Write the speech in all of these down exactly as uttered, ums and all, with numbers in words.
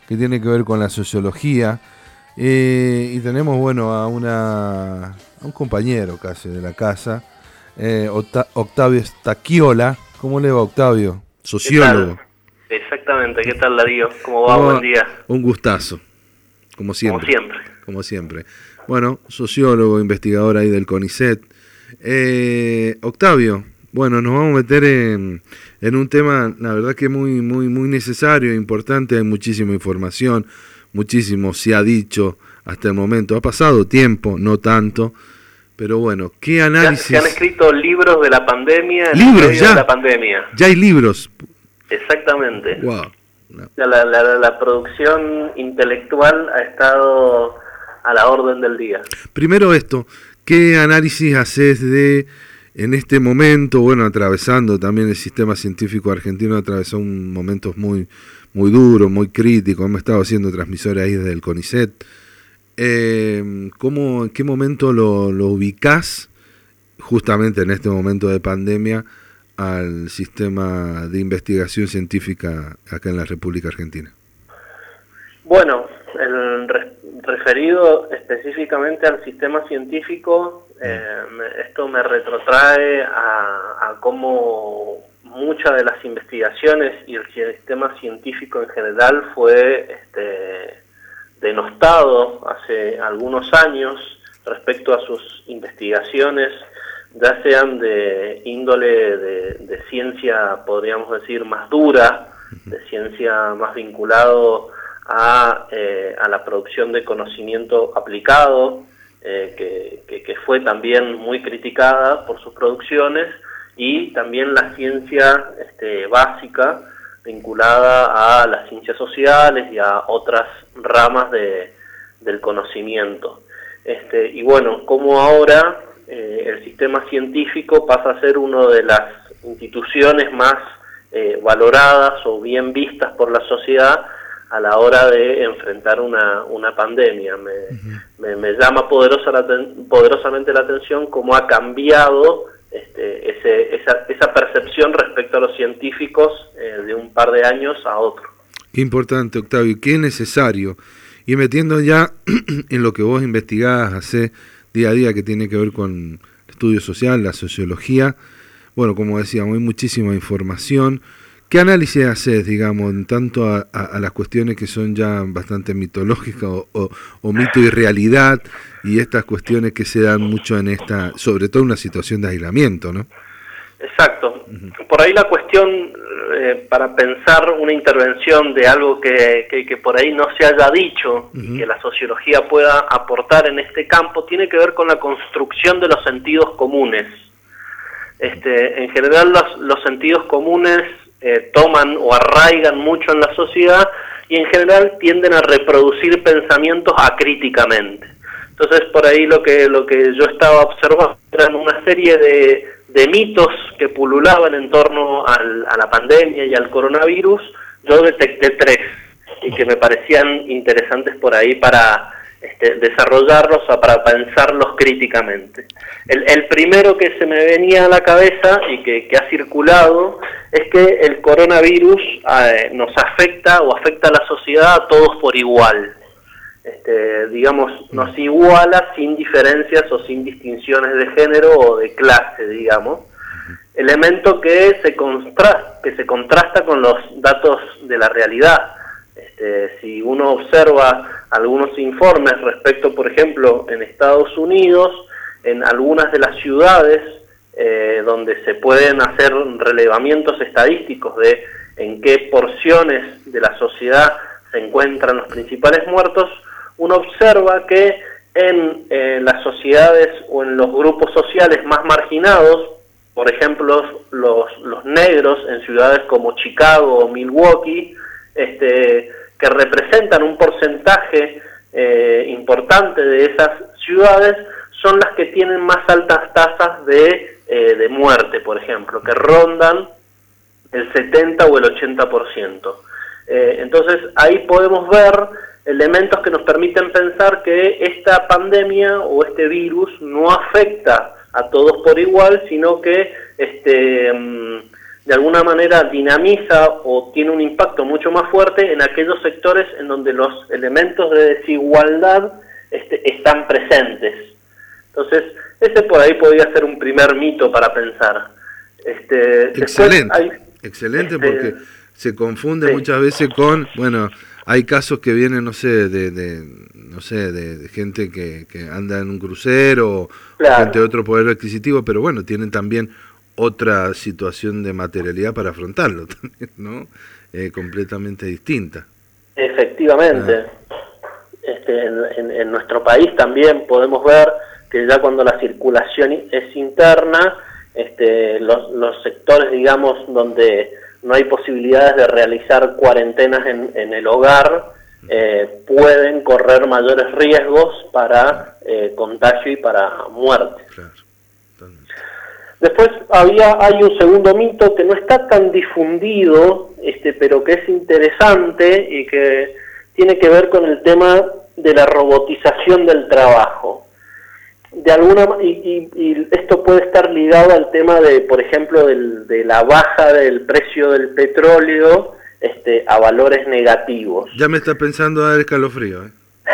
que tiene que ver con la sociología. Eh, y tenemos, bueno, a, una, a un compañero casi de la casa, eh, Octavio Stachiola. ¿Cómo le va, Octavio? Sociólogo. ¿Qué tal? Exactamente, ¿qué tal, Darío? ¿Cómo va? Buen día. Un gustazo, como siempre. Como siempre. Como siempre. Bueno, sociólogo, investigador ahí del CONICET. Eh, Octavio, bueno, nos vamos a meter en, en un tema, la verdad que muy, muy, muy necesario e importante. Hay muchísima información, muchísimo se ha dicho hasta el momento. Ha pasado tiempo, no tanto, pero bueno, ¿qué análisis? Se han escrito libros de la pandemia. Libros ya. De la pandemia. Ya hay libros. Exactamente. Wow. No. La, la, la, la producción intelectual ha estado a la orden del día. Primero esto, ¿qué análisis haces de, en este momento, bueno, atravesando también el sistema científico argentino, atravesó un momentos muy, muy duros, muy críticos, hemos estado haciendo transmisores ahí desde el CONICET, eh, ¿cómo, en qué momento lo, lo ubicás, justamente en este momento de pandemia, al sistema de investigación científica acá en la República Argentina? Bueno, el re- referido específicamente al sistema científico, eh, esto me retrotrae a, a cómo muchas de las investigaciones y el sistema científico en general fue este, denostado hace algunos años respecto a sus investigaciones, ya sean de índole de, de ciencia, podríamos decir, más dura, de ciencia más vinculado a, eh, a la producción de conocimiento aplicado, eh, que, que, que fue también muy criticada por sus producciones, y también la ciencia este, básica, vinculada a las ciencias sociales y a otras ramas de, del conocimiento. Este, y bueno, como ahora eh, el sistema científico pasa a ser una de las instituciones más eh, valoradas o bien vistas por la sociedad a la hora de enfrentar una, una pandemia. Me, uh-huh. me, me llama poderosa la ten, poderosamente la atención cómo ha cambiado este, ese, esa, esa percepción respecto a los científicos eh, de un par de años a otro. Qué importante, Octavio, qué necesario. Y metiendo ya en lo que vos investigás, hacés día a día, que tiene que ver con el estudio social, la sociología, bueno, como decíamos, hay muchísima información. ¿Qué análisis haces, digamos, en tanto a, a, a las cuestiones que son ya bastante mitológicas o, o, o mito y realidad, y estas cuestiones que se dan mucho en esta, sobre todo en una situación de aislamiento, ¿no? Exacto. Uh-huh. Por ahí la cuestión, eh, para pensar una intervención de algo que, que, que por ahí no se haya dicho, uh-huh, y que la sociología pueda aportar en este campo, tiene que ver con la construcción de los sentidos comunes. Este, en general los, los sentidos comunes Eh, toman o arraigan mucho en la sociedad y en general tienden a reproducir pensamientos acríticamente. Entonces por ahí lo que lo que yo estaba observando eran una serie de, de mitos que pululaban en torno al, a la pandemia y al coronavirus. Yo detecté tres y que me parecían interesantes por ahí para este, desarrollarlos o para pensarlos críticamente. El, el primero que se me venía a la cabeza y que, que ha circulado es que el coronavirus eh, nos afecta o afecta a la sociedad a todos por igual. Este, digamos, nos iguala sin diferencias o sin distinciones de género o de clase, digamos. Elemento que se, contra- que se contrasta con los datos de la realidad. Este, si uno observa algunos informes respecto, por ejemplo, en Estados Unidos, en algunas de las ciudades eh, donde se pueden hacer relevamientos estadísticos de en qué porciones de la sociedad se encuentran los principales muertos, uno observa que en eh, las sociedades o en los grupos sociales más marginados, por ejemplo los, los negros en ciudades como Chicago o Milwaukee, este, que representan un porcentaje eh, importante de esas ciudades, son las que tienen más altas tasas de, eh, de muerte, por ejemplo, que rondan el setenta o el ochenta por ciento. Eh, entonces ahí podemos ver elementos que nos permiten pensar que esta pandemia o este virus no afecta a todos por igual, sino que este, de alguna manera dinamiza o tiene un impacto mucho más fuerte en aquellos sectores en donde los elementos de desigualdad este, están presentes. Entonces, ese por ahí podría ser un primer mito para pensar. Este, excelente, hay, excelente este, porque se confunde sí. muchas veces con, bueno, hay casos que vienen, no sé, de, de no sé, de, de gente que, que anda en un crucero, claro, o gente de otro poder adquisitivo, pero bueno, tienen también otra situación de materialidad para afrontarlo también, ¿no? Eh, completamente distinta. Efectivamente. Ah. Este, en, en, en nuestro país también podemos ver que ya cuando la circulación es interna, este, los, los sectores, digamos, donde no hay posibilidades de realizar cuarentenas en, en el hogar, eh, pueden correr mayores riesgos para eh, contagio y para muerte. Claro. Después había hay un segundo mito que no está tan difundido, este, pero que es interesante y que tiene que ver con el tema de la robotización del trabajo. De alguna y, y, y esto puede estar ligado al tema de, por ejemplo, del, de la baja del precio del petróleo este, a valores negativos. Ya me está pensando dar escalofrío, ¿eh?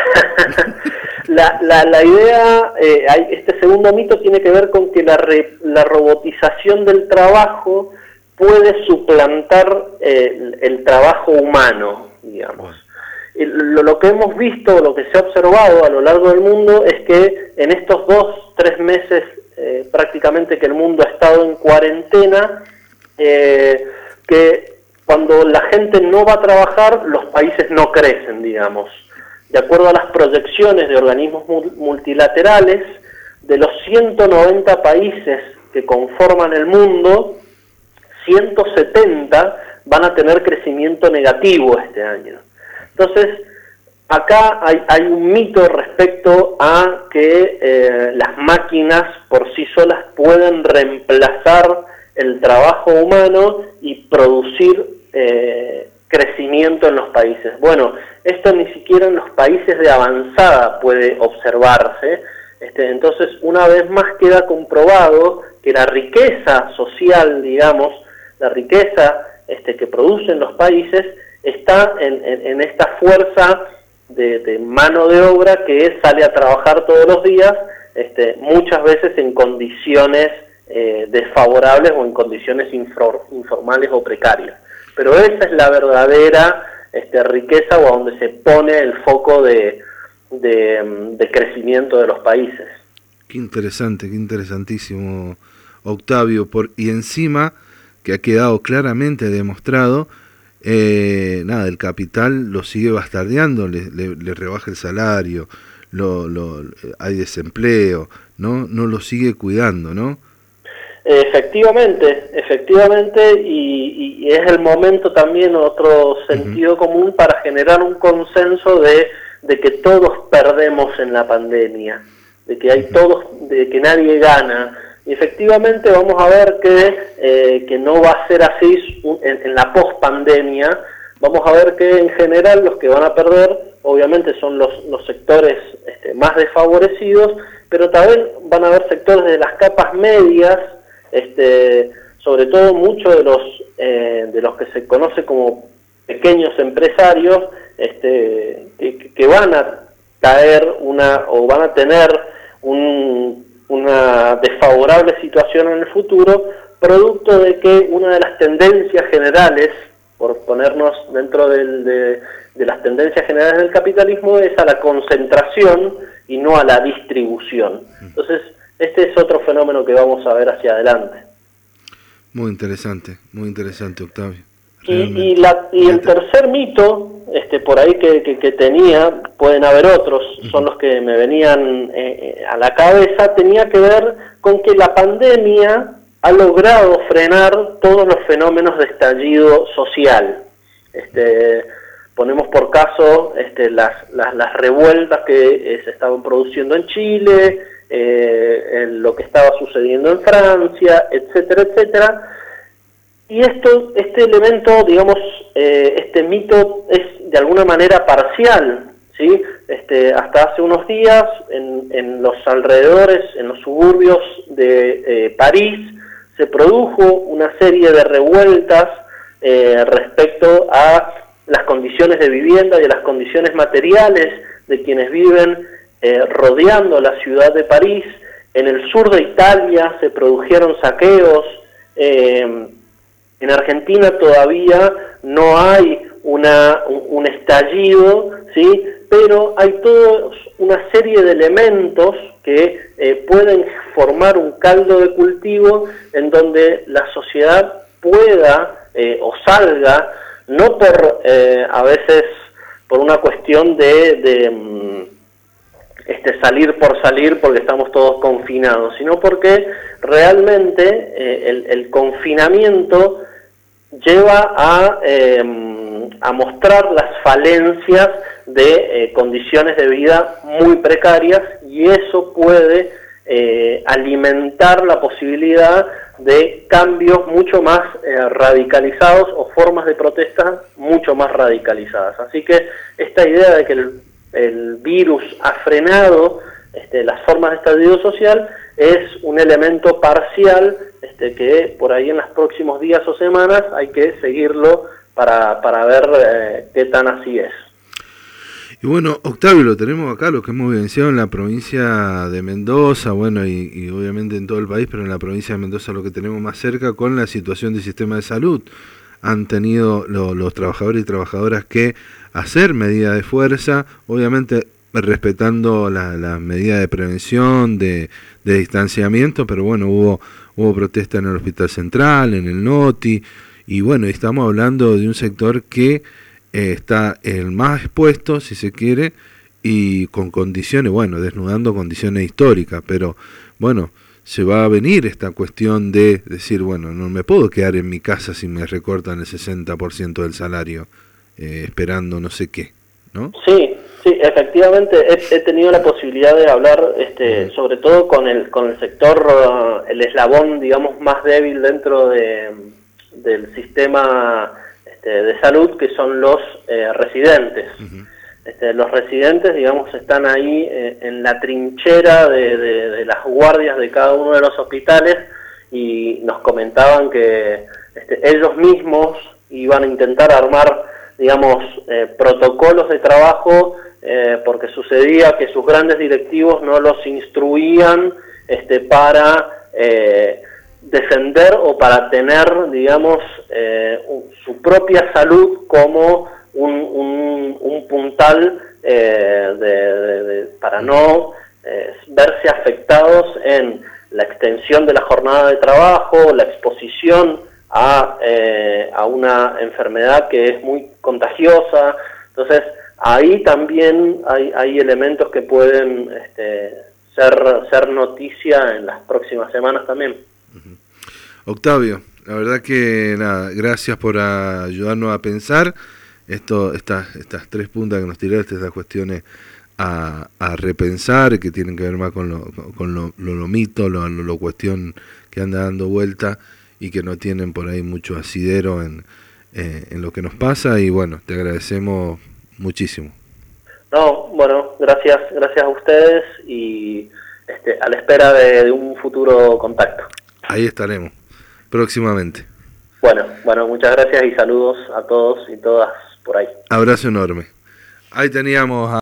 La, la, la idea, eh, hay, este segundo mito tiene que ver con que la, re, la robotización del trabajo puede suplantar eh, el, el trabajo humano, digamos. El, lo, lo que hemos visto, lo que se ha observado a lo largo del mundo es que en estos dos, tres meses eh, prácticamente que el mundo ha estado en cuarentena, eh, que cuando la gente no va a trabajar, los países no crecen, digamos. De acuerdo a las proyecciones de organismos multilaterales, de los ciento noventa países que conforman el mundo, ciento setenta van a tener crecimiento negativo este año. Entonces, acá hay, hay un mito respecto a que eh, las máquinas por sí solas pueden reemplazar el trabajo humano y producir eh, crecimiento en los países. Bueno, esto ni siquiera en los países de avanzada puede observarse. Este, entonces, una vez más queda comprobado que la riqueza social, digamos, la riqueza este, que producen los países, está en, en, en esta fuerza de, de mano de obra que sale a trabajar todos los días, este, muchas veces en condiciones eh, desfavorables o en condiciones infor, informales o precarias. Pero esa es la verdadera este, riqueza o a donde se pone el foco de, de, de crecimiento de los países. Qué interesante, qué interesantísimo, Octavio. Por, y encima, que ha quedado claramente demostrado, eh, nada, el capital lo sigue bastardeando, le, le, le rebaja el salario, lo, lo, hay desempleo, ¿no? No lo sigue cuidando, ¿no? Efectivamente, efectivamente, y, y es el momento también, otro sentido uh-huh. común para generar un consenso de, de que todos perdemos en la pandemia, de que hay uh-huh. todos, de que nadie gana. Y efectivamente vamos a ver que, eh, que no va a ser así en, en la pospandemia. Vamos a ver que en general los que van a perder, obviamente, son los, los sectores este, más desfavorecidos, pero también van a haber sectores de las capas medias, este, sobre todo muchos de los eh, de los que se conoce como pequeños empresarios, este, que, que van a caer una o van a tener un, una desfavorable situación en el futuro, producto de que una de las tendencias generales, por ponernos dentro del, de, de las tendencias generales del capitalismo, es a la concentración y no a la distribución. Entonces, este es otro fenómeno que vamos a ver hacia adelante. Muy interesante, muy interesante, Octavio. Y, y, la, y el tercer mito, este, por ahí que, que, que tenía, pueden haber otros, uh-huh. son los que me venían eh, a la cabeza, tenía que ver con que la pandemia ha logrado frenar todos los fenómenos de estallido social. Este, ponemos por caso este, las, las, las revueltas que eh, se estaban produciendo en Chile, Eh, en lo que estaba sucediendo en Francia, etcétera, etcétera. Y esto, este elemento, digamos, eh, este mito es de alguna manera parcial, ¿sí? Este, hasta hace unos días, en, en los alrededores, en los suburbios de eh, París, se produjo una serie de revueltas eh, respecto a las condiciones de vivienda y a las condiciones materiales de quienes viven eh, rodeando la ciudad de París. En el sur de Italia se produjeron saqueos. Eh, en Argentina todavía no hay una, un, un estallido, ¿sí? Pero hay toda una serie de elementos que eh, pueden formar un caldo de cultivo en donde la sociedad pueda eh, o salga, no por eh, a veces por una cuestión de, de um, este, salir por salir porque estamos todos confinados, sino porque realmente eh, el, el confinamiento lleva a, eh, a mostrar las falencias de eh, condiciones de vida muy precarias, y eso puede eh, alimentar la posibilidad de cambios mucho más eh, radicalizados o formas de protesta mucho más radicalizadas. Así que esta idea de que el, el virus ha frenado este, las formas de estallido social es un elemento parcial este, que por ahí en los próximos días o semanas hay que seguirlo para, para ver eh, qué tan así es. Y bueno, Octavio, lo tenemos acá, lo que hemos vivenciado en la provincia de Mendoza, bueno, y, y obviamente en todo el país, pero en la provincia de Mendoza lo que tenemos más cerca con la situación del sistema de salud. Han tenido lo, los trabajadores y trabajadoras que hacer medidas de fuerza, obviamente respetando las la medidas de prevención, de, de distanciamiento, pero bueno, hubo, hubo protesta en el Hospital Central, en el Noti, y bueno, estamos hablando de un sector que Eh, está el más expuesto, si se quiere, y con condiciones, bueno, desnudando condiciones históricas, pero bueno, se va a venir esta cuestión de decir, bueno, no me puedo quedar en mi casa si me recortan el sesenta por ciento del salario, eh, esperando no sé qué, ¿no? Sí, sí, efectivamente, he, he tenido la posibilidad de hablar, este, sobre todo con el con el sector, uh, el eslabón, digamos, más débil dentro de, del sistema de salud, que son los eh, residentes. Uh-huh. Este, los residentes, digamos, están ahí eh, en la trinchera de, de, de las guardias de cada uno de los hospitales, y nos comentaban que este, ellos mismos iban a intentar armar, digamos, eh, protocolos de trabajo, eh, porque sucedía que sus grandes directivos no los instruían este, para eh, defender o para tener, digamos, eh, su propia salud como un, un, un puntal eh, de, de, de, para no eh, verse afectados en la extensión de la jornada de trabajo, la exposición a, eh, a una enfermedad que es muy contagiosa. Entonces, ahí también hay, hay elementos que pueden este, ser, ser noticia en las próximas semanas también. Octavio, la verdad que nada, gracias por ayudarnos a pensar esto, estas, estas tres puntas que nos tiraste, estas cuestiones a, a repensar, que tienen que ver más con lo, con lo, lo, lo mito, lo, lo, lo cuestión que anda dando vuelta y que no tienen por ahí mucho asidero en, eh, en lo que nos pasa, y bueno, te agradecemos muchísimo. No, bueno, gracias, gracias a ustedes, y este, a la espera de, de un futuro contacto. Ahí estaremos próximamente. Bueno, bueno, muchas gracias y saludos a todos y todas por ahí. Abrazo enorme. Ahí teníamos a